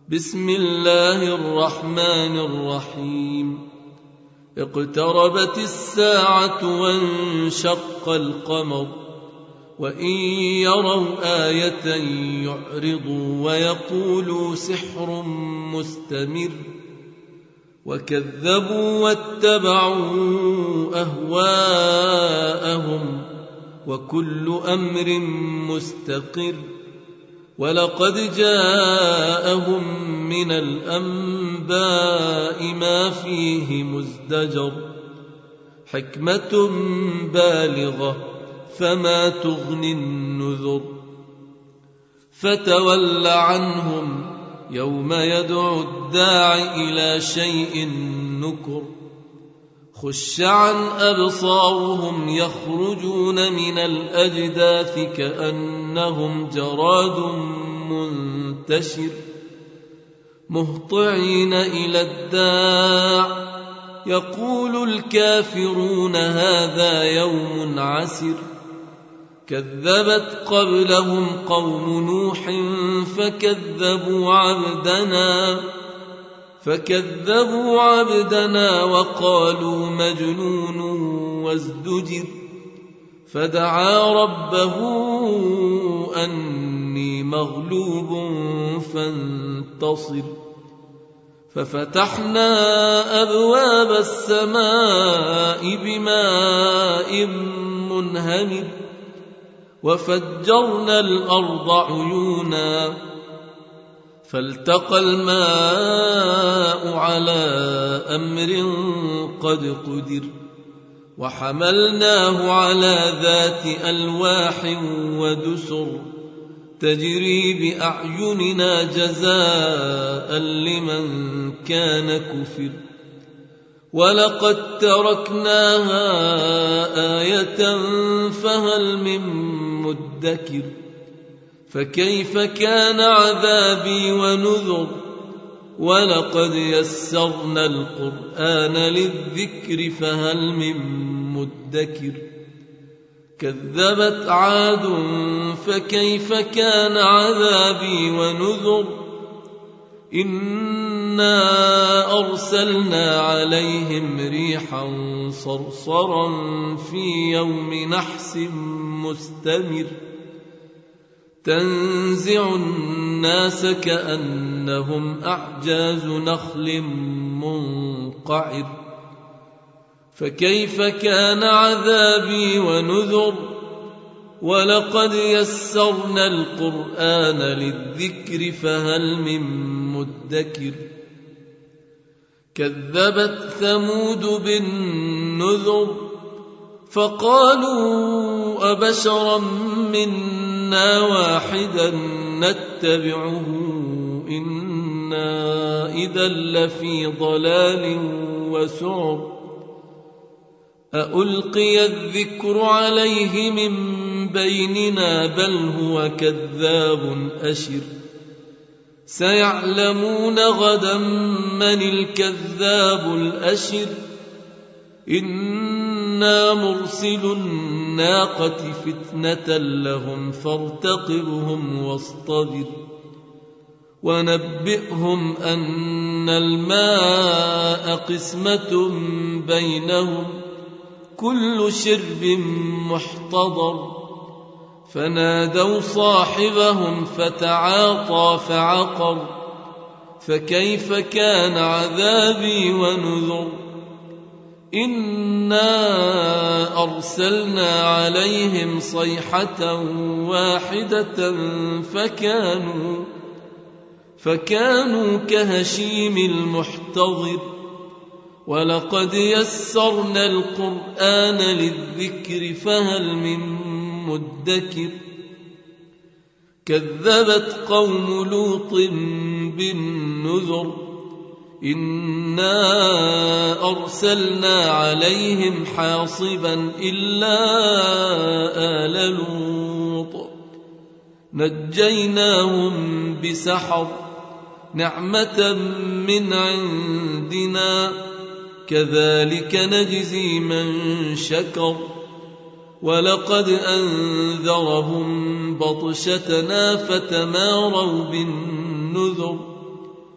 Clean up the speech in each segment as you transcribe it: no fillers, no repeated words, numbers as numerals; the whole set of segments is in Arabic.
بسم الله الرحمن الرحيم. اقتربت الساعة وانشق القمر وإن يروا آية يعرضوا ويقولوا سحر مستمر وكذبوا واتبعوا أهواءهم وكل أمر مستقر ولقد جاءهم من الأنباء ما فيه مزدجر حكمة بالغة فما تغني النذر فتول عنهم يوم يدعو الداع إلى شيء نكر خش عن أبصارهم يخرجون من الأجداث كأنهم جراد منتشر مهطعين إلى الداع يقول الكافرون هذا يوم عسر كذبت قبلهم قوم نوح فكذبوا عبدنا وقالوا مجنون وازدجر فدعا ربه أني مغلوب فانتصر ففتحنا أبواب السماء بماء منهمر وفجرنا الأرض عيونا فالتقى الماء على أمر قد قدر وحملناه على ذات ألواح ودسر تجري بأعيننا جزاء لمن كان كفر ولقد تركناها آية فهل من مدكر فكيف كان عذابي ونذر ولقد يسرنا القرآن للذكر فهل من مدكر كذبت عاد فكيف كان عذابي ونذر إنا أرسلنا عليهم ريحا صرصرا في يوم نحس مستمر تنزع الناس كأنهم أعجاز نخل منقعر فكيف كان عذابي ونذر ولقد يسرنا القرآن للذكر فهل من مدكر كذبت ثمود بالنذر فقالوا أبشرا منا واحدا نتبعه إنا إذا لفي ضلال وسعر أألقي الذكر عليه من بيننا بل هو كذاب أشر سيعلمون غدا من الكذاب الأشر إنا مرسل الناقة فتنة لهم فارتقبهم واصطبر ونبئهم أن الماء قسمة بينهم كل شرب محتضر فنادوا صاحبهم فتعاطى فعقر فكيف كان عذابي ونذر إنا أرسلنا عليهم صيحة واحدة فكانوا كهشيم المحتضر ولقد يسرنا القرآن للذكر فهل من مدكر كذبت قوم لوط بالنذر إنا أرسلنا عليهم حاصبا إلا آل لوط نجيناهم بسحر نعمة من عندنا كذلك نجزي من شكر ولقد أنذرهم بطشتنا فتماروا بالنذر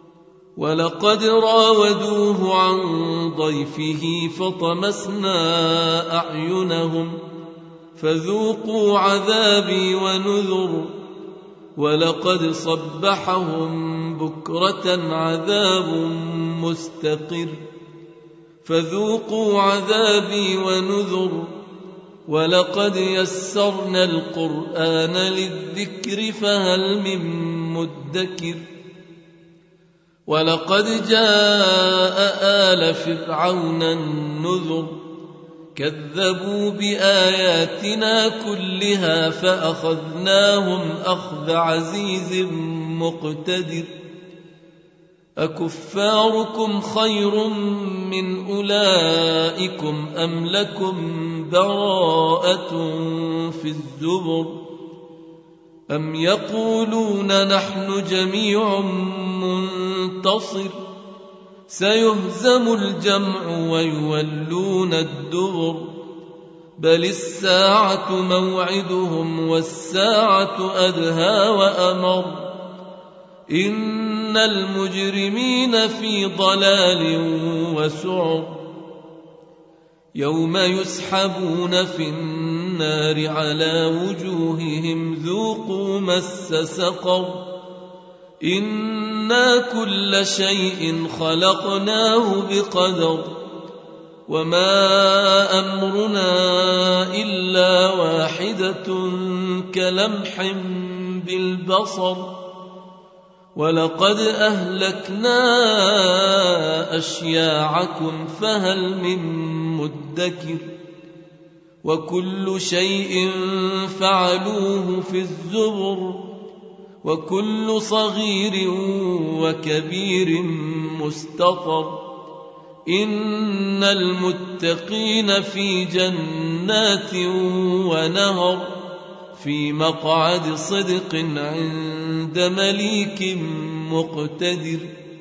ولقد راودوه عن ضيفه فطمسنا أعينهم فذوقوا عذابي ونذر ولقد صبحهم بكرة عذاب مستقر فذوقوا عذابي ونذر ولقد يسرنا القرآن للذكر فهل من مدكر ولقد جاء آل فرعون النذر كذبوا بآياتنا كلها فأخذناهم أخذ عزيز مقتدر أكفاركم خير من أولئكم أم لكم براءة في الزبر أم يقولون نحن جميع منتصر سيهزم الجمع ويولون الدبر بل الساعة موعدهم والساعة أدهى وأمر إن المجرمين في ضلال وسعر يوم يسحبون في النار على وجوههم ذوقوا مس سقر إنا كل شيء خلقناه بقدر وما أمرنا إلا واحدة كلمح بالبصر ولقد أهلكنا أشياعكم فهل من مدكر وكل شيء فعلوه في الزبر وكل صغير وكبير مستطر إن المتقين في جنات ونهر في مقعد صدق عند مليك مقتدر